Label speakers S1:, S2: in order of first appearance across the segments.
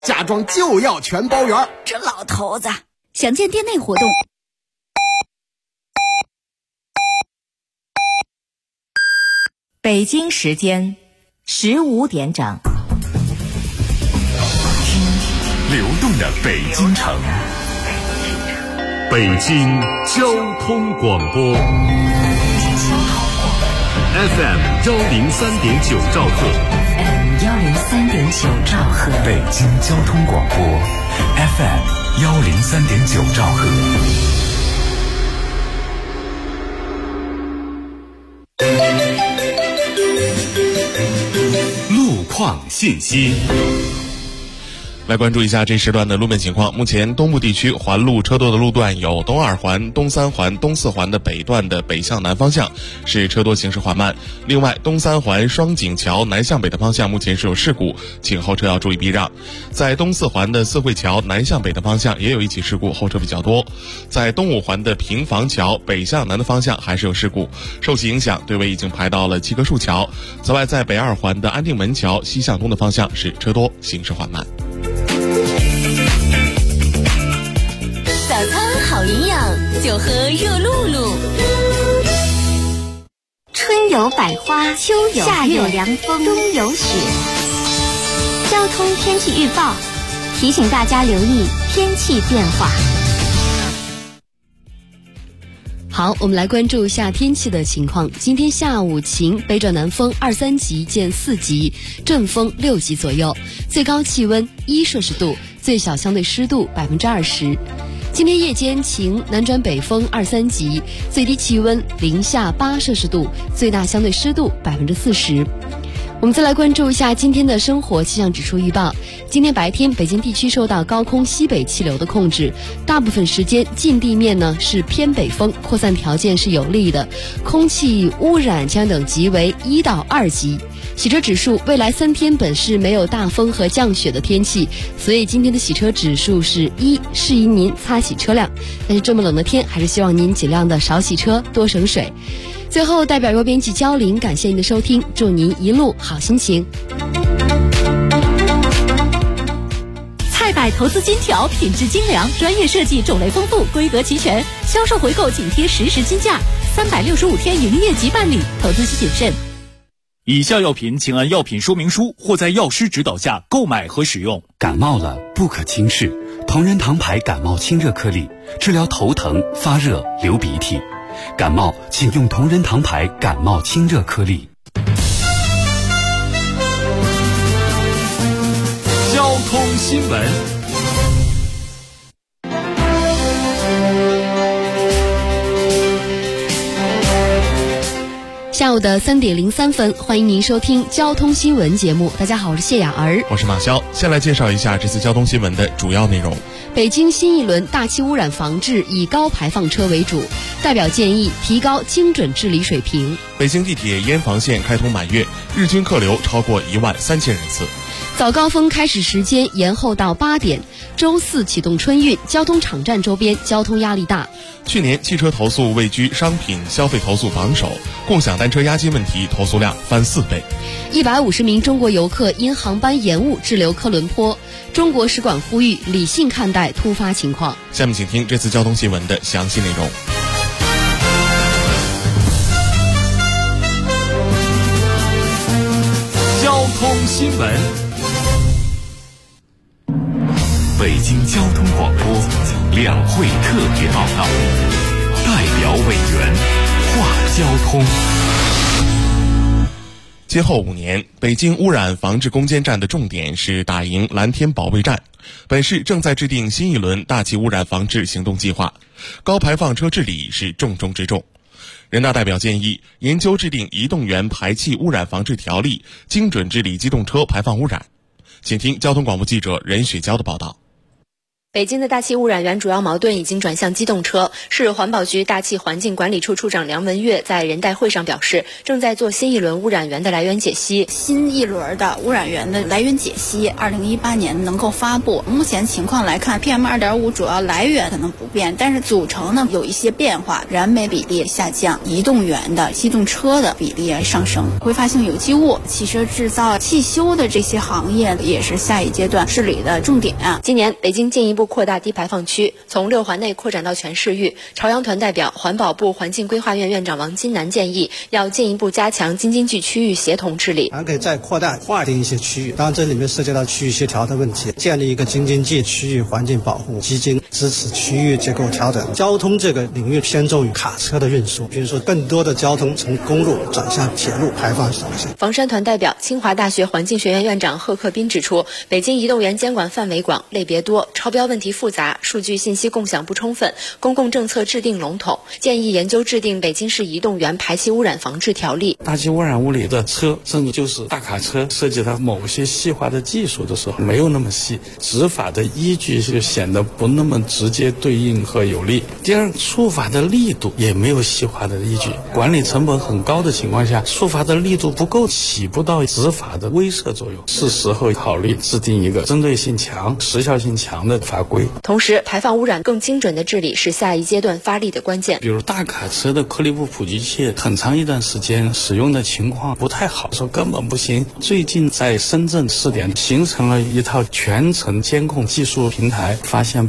S1: 家装就要全包圆。
S2: 这老头子，详见店内活动。
S3: 北京时间15点整，
S4: 流动的北京城，北京交通广播 FM 103.9兆赫
S3: 103.9兆赫，
S4: 北京交通广播 FM 103.9兆赫。路况信息。
S5: 来关注一下这时段的路面情况。目前东部地区环路车多的路段有东二环、东三环、东四环的北段的北向南方向是车多，行驶缓慢。另外，东三环双井桥南向北的方向目前是有事故，请后车要注意避让。在东四环的四惠桥南向北的方向也有一起事故，后车比较多。在东五环的平房桥北向南的方向还是有事故，受其影响，队尾已经排到了七棵树桥。此外，在北二环的安定门桥西向东的方向是车多，行驶缓慢。
S2: 早餐好营养，就喝热露露。
S6: 春有百花，秋有夏有凉风，冬有雪。交通天气预报提醒大家留意天气变化。
S7: 好，我们来关注一下天气的情况。今天下午晴，北转南风2、3级见4级，阵风6级左右，最高气温1摄氏度，最小相对湿度20%。今天夜间晴，南转北风2、3级，最低气温零下8摄氏度，最大相对湿度40%。我们再来关注一下今天的生活气象指数预报。今天白天，北京地区受到高空西北气流的控制，大部分时间近地面呢是偏北风，扩散条件是有利的，空气污染降等级为1到2级。洗车指数，未来3天本市没有大风和降雪的天气，所以今天的洗车指数是1，适宜您擦洗车辆。但是这么冷的天，还是希望您尽量的少洗车，多省水。最后，代表由编辑焦玲感谢您的收听，祝您一路好心情。
S2: 菜百投资金条，品质精良，专业设计，种类丰富，规格齐全，销售回购紧贴实时金价，365天营业即办理，投资需谨慎。
S8: 以下药品请按药品说明书或在药师指导下购买和使用。
S4: 感冒了不可轻视，同仁堂牌感冒清热颗粒，治疗头疼、发热、流鼻涕。感冒请用同仁堂牌感冒清热颗粒。
S8: 交通新闻。
S7: 下午的3点03分，欢迎您收听交通新闻节目。大家好，我是谢雅儿，
S5: 我是马潇。先来介绍一下这次交通新闻的主要内容。
S7: 北京新一轮大气污染防治以高排放车为主，代表建议提高精准治理水平。
S5: 北京地铁燕房线开通满月，日均客流超过13000人次。
S7: 早高峰开始时间延后到8点，周4启动春运，交通场站周边交通压力大。
S5: 去年汽车投诉位居商品消费投诉榜首，共享单车押金问题投诉量翻4倍。
S7: 150名中国游客因航班延误滞留科伦坡，中国使馆呼吁理性看待突发情况。
S5: 下面请听这次交通新闻的详细内容。
S8: 交通新闻。
S4: 北京交通广播两会特别报道，代表委员话交通。
S5: 今后5年，北京污染防治攻坚战的重点是打赢蓝天保卫战。本市正在制定新一轮大气污染防治行动计划，高排放车治理是重中之重。人大代表建议研究制定移动源排气污染防治条例，精准治理机动车排放污染。请听交通广播记者任雪娇的报道。
S9: 北京的大气污染源主要矛盾已经转向机动车。市环保局大气环境管理处处长梁文月在人代会上表示，正在做新一轮污染源的来源解析。
S10: 新一轮的污染源的来源解析，2018年能够发布。目前情况来看 ，PM2.5 主要来源可能不变，但是组成呢有一些变化，燃煤比例下降，移动源的机动车的比例上升，挥发性有机物、汽车制造、汽修的这些行业也是下一阶段治理的重点。
S9: 今年北京进一步扩大低排放区，从6环内扩展到全市域。朝阳团代表、环保部环境规划院院长王金南建议，要进一步加强京津冀区域协同治理，
S11: 还可以再扩大划定一些区域，当然这里面涉及到区域协调的问题，建立一个京津冀区域环境保护基金，支持区域结构调整。交通这个领域偏重于卡车的运输，比如说更多的交通从公路转向铁路，排放少一些。
S9: 房山团代表、清华大学环境学院院长贺克斌指出，北京移动源监管范围广、类别多，超标问题复杂，数据信息共享不充分，公共政策制定笼统，建议研究制定北京市移动源排气污染防治条例。
S12: 大气污染物里的车，甚至就是大卡车，涉及到某些细化的技术的时候，没有那么细，执法的依据就显得不那么直接对应和有力。第二，处罚的力度也没有细化的依据，管理成本很高的情况下，处罚的力度不够，起不到执法的威慑作用。是时候考虑制定一个针对性强、时效性强的法规。
S9: 同时，排放污染更精准的治理是下一阶段发力的关键。
S12: 比如大卡车的颗粒物普及器，很长一段时间使用的情况不太好，说根本不行。最近在深圳试点形成了一套全程监控技术平台，发现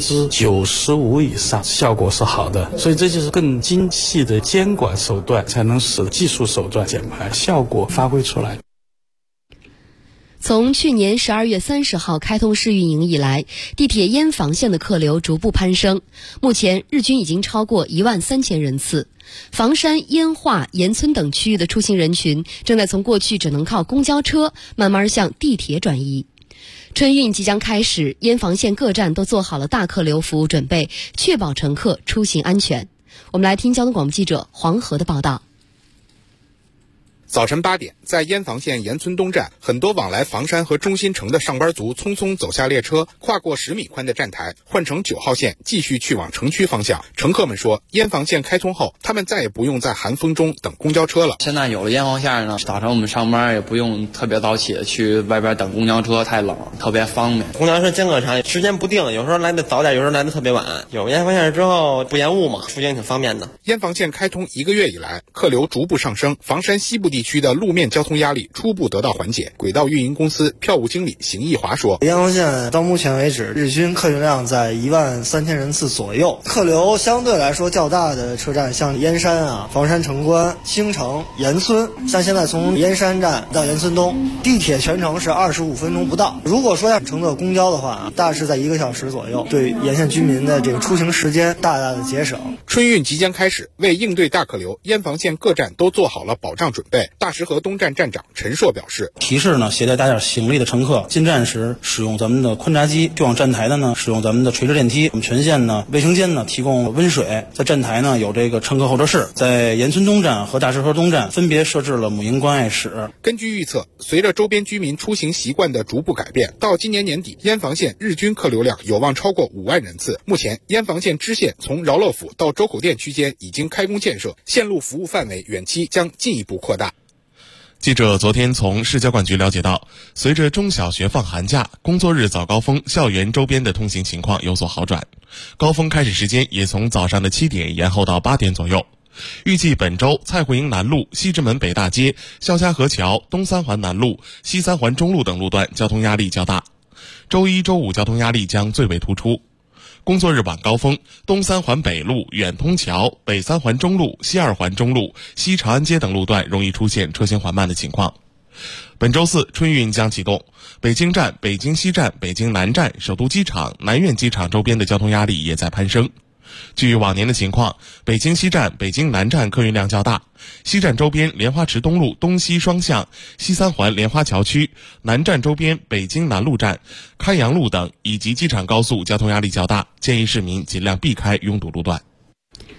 S12: 95%以上效果是好的，所以这就是更精细的监管手段，才能使技术手段减排效果发挥出来。
S7: 从去年12月30号开通试运营以来，地铁燕房线的客流逐步攀升，目前日均已经超过13000人次。房山、燕化、岩村等区域的出行人群正在从过去只能靠公交车慢慢向地铁转移。春运即将开始，燕房线各站都做好了大客流服务准备，确保乘客出行安全。我们来听交通广播记者黄河的报道。
S13: 早晨8点，在燕房线岩村东站，很多往来房山和中心城的上班族匆匆走下列车，跨过10米宽的站台，换乘9号线继续去往城区方向。乘客们说，燕房线开通后，他们再也不用在寒风中等公交车了。
S14: 现在有了燕房线呢，早上我们上班也不用特别早起的去外边等公交车，太冷，特别方便。
S15: 公交车间隔长，时间不定，有时候来的早点，有时候来的特别晚。有燕房线之后不延误嘛，出行挺方便的。
S13: 燕房线开通1个月以来，客流逐步上升，房山西部地区的路面交通压力初步得到缓解。轨道运营公司票务经理邢义华说，
S16: 燕房线到目前为止日均客运量在13000人次左右，客流相对来说较大的车站像燕山啊、房山城关、兴城、岩村，像现在从燕山站到岩村东，地铁全程是25分钟不到。如果说要乘坐公交的话，大致在1个小时左右，对沿线居民的这个出行时间大大的节省。
S13: 春运即将开始，为应对大客流，燕房线各站都做好了保障准备。大石河东站站长陈硕表示，
S17: 提示呢，携带大件行李的乘客进站时使用咱们的宽闸机，去往站台的呢使用咱们的垂直电梯。我们全线呢卫生间呢提供温水，在站台呢有这个乘客候车室，在岩村东站和大石河东站分别设置了母婴关爱室。
S13: 根据预测，随着周边居民出行习惯的逐步改变，到今年年底，燕房线日均客流量有望超过5万人次。目前，燕房线支线从饶乐府到周口店区间已经开工建设，线路服务范围远期将进一步扩大。
S5: 记者昨天从市交管局了解到，随着中小学放寒假，工作日早高峰校园周边的通行情况有所好转，高峰开始时间也从早上的7点延后到8点左右。预计本周蔡慧营南路、西直门北大街、萧家河桥、东三环南路、西三环中路等路段交通压力较大，周一周五交通压力将最为突出。工作日晚高峰，东三环北路、远通桥、北三环中路、西二环中路、西长安街等路段容易出现车行缓慢的情况。本周四春运将启动，北京站、北京西站、北京南站、首都机场、南苑机场周边的交通压力也在攀升。据往年的情况，北京西站、北京南站客运量较大，西站周边莲花池东路东西双向、西三环莲花桥区、南站周边北京南路站、开阳路等以及机场高速交通压力较大，建议市民尽量避开拥堵路段。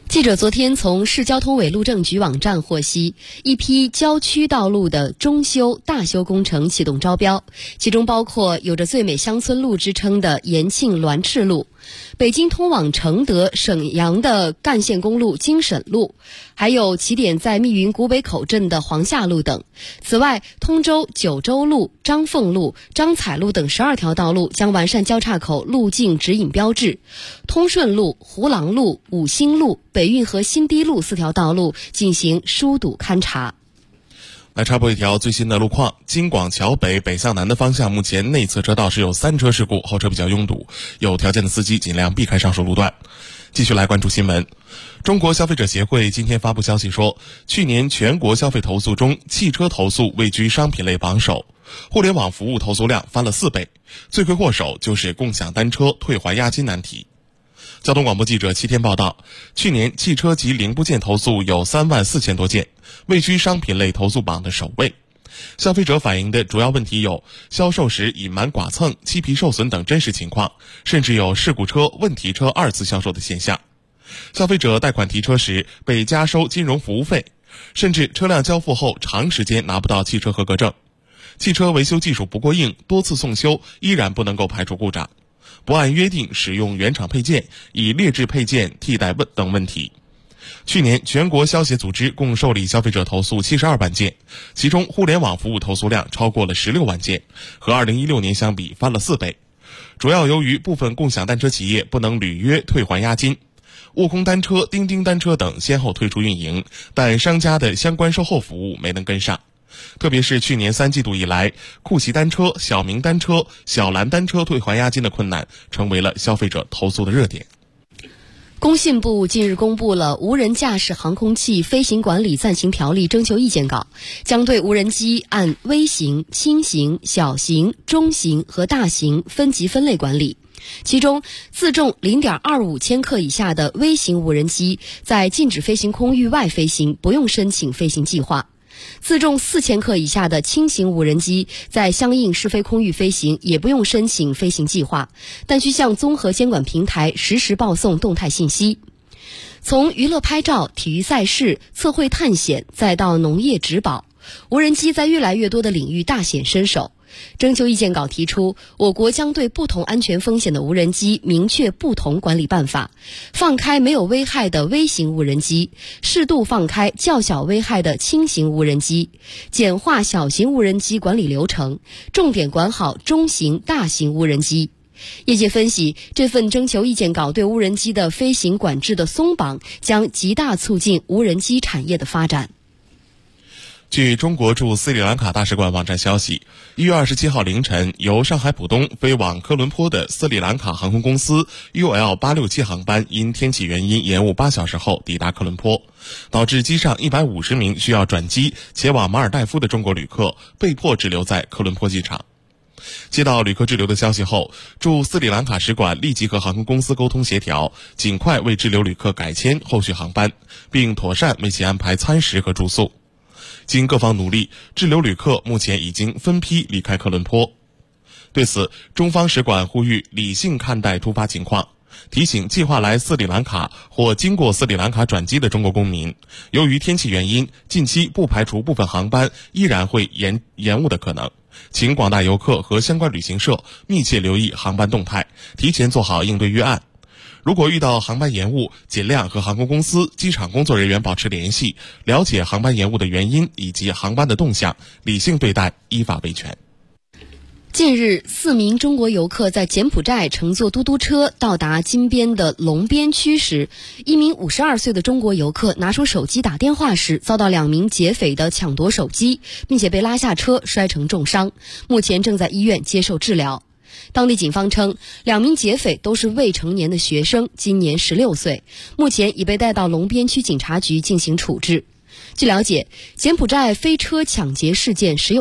S7: 记者昨天从市交通委路政局网站获悉，一批郊区道路的中修、大修工程启动招标，其中包括有着最美乡村路之称的延庆滦赤路，北京通往承德、沈阳的干线公路京沈路，还有起点在密云古北口镇的黄下路等。此外，通州、九州路、张凤路、张彩路等12条道路将完善交叉口路径指引标志，通顺路、胡郎路、五星路、北运河新堤路4条道路进行疏堵勘查。
S5: 来插播一条最新的路况，京广桥北北向南的方向，目前内侧车道是有3车事故，后车比较拥堵，有条件的司机尽量避开上述路段。继续来关注新闻。中国消费者协会今天发布消息说，去年全国消费投诉中，汽车投诉位居商品类榜首，互联网服务投诉量翻了4倍，罪魁祸首就是共享单车退还押金难题。交通广播记者7天报道，去年汽车及零部件投诉有3万4千多件，位居商品类投诉榜的首位。消费者反映的主要问题有销售时隐瞒剐蹭、漆皮受损等真实情况，甚至有事故车、问题车2次销售的现象。消费者贷款提车时被加收金融服务费，甚至车辆交付后长时间拿不到汽车合格证。汽车维修技术不过硬，多次送修依然不能够排除故障。不按约定使用原厂配件，以劣质配件替代等问题。去年全国消协组织共受理消费者投诉72万件，其中互联网服务投诉量超过了16万件，和2016年相比翻了4倍。主要由于部分共享单车企业不能履约退还押金，悟空单车、钉钉单车等先后退出运营，但商家的相关售后服务没能跟上。特别是去年3季度以来，酷骑单车、小明单车、小蓝单车退还押金的困难成为了消费者投诉的热点。
S7: 工信部近日公布了《无人驾驶航空器飞行管理暂行条例》征求意见稿，将对无人机按微型、轻型、小型、中型和大型分级分类管理。其中，自重 0.25 千克以下的微型无人机在禁止飞行空域外飞行不用申请飞行计划。自重4千克以下的轻型无人机在相应试飞空域飞行也不用申请飞行计划，但需向综合监管平台实时报送动态信息。从娱乐拍照、体育赛事、测绘探险，再到农业植保，无人机在越来越多的领域大显身手。征求意见稿提出，我国将对不同安全风险的无人机明确不同管理办法，放开没有危害的微型无人机，适度放开较小危害的轻型无人机，简化小型无人机管理流程，重点管好中型、大型无人机。业界分析，这份征求意见稿对无人机的飞行管制的松绑，将极大促进无人机产业的发展。
S5: 据中国驻斯里兰卡大使馆网站消息，1月27号凌晨，由上海浦东飞往科伦坡的斯里兰卡航空公司 UL867 航班因天气原因延误8小时后抵达科伦坡，导致机上150名需要转机前往马尔代夫的中国旅客被迫滞留在科伦坡机场。接到旅客滞留的消息后，驻斯里兰卡使馆立即和航空公司沟通协调，尽快为滞留旅客改签后续航班，并妥善为其安排餐食和住宿。经各方努力，滞留旅客目前已经分批离开科伦坡。对此，中方使馆呼吁理性看待突发情况，提醒计划来斯里兰卡或经过斯里兰卡转机的中国公民，由于天气原因，近期不排除部分航班依然会延误的可能，请广大游客和相关旅行社密切留意航班动态，提前做好应对预案。如果遇到航班延误，尽量和航空公司、机场工作人员保持联系，了解航班延误的原因以及航班的动向，理性对待，依法维权。
S7: 近日，4名中国游客在柬埔寨乘坐嘟嘟车到达金边的龙边区时，一名52岁的中国游客拿出手机打电话时，遭到2名劫匪的抢夺手机，并且被拉下车摔成重伤，目前正在医院接受治疗。当地警方称，2名劫匪都是未成年的学生，今年16岁，目前已被带到龙边区警察局进行处置。据了解，柬埔寨飞车抢劫事件时有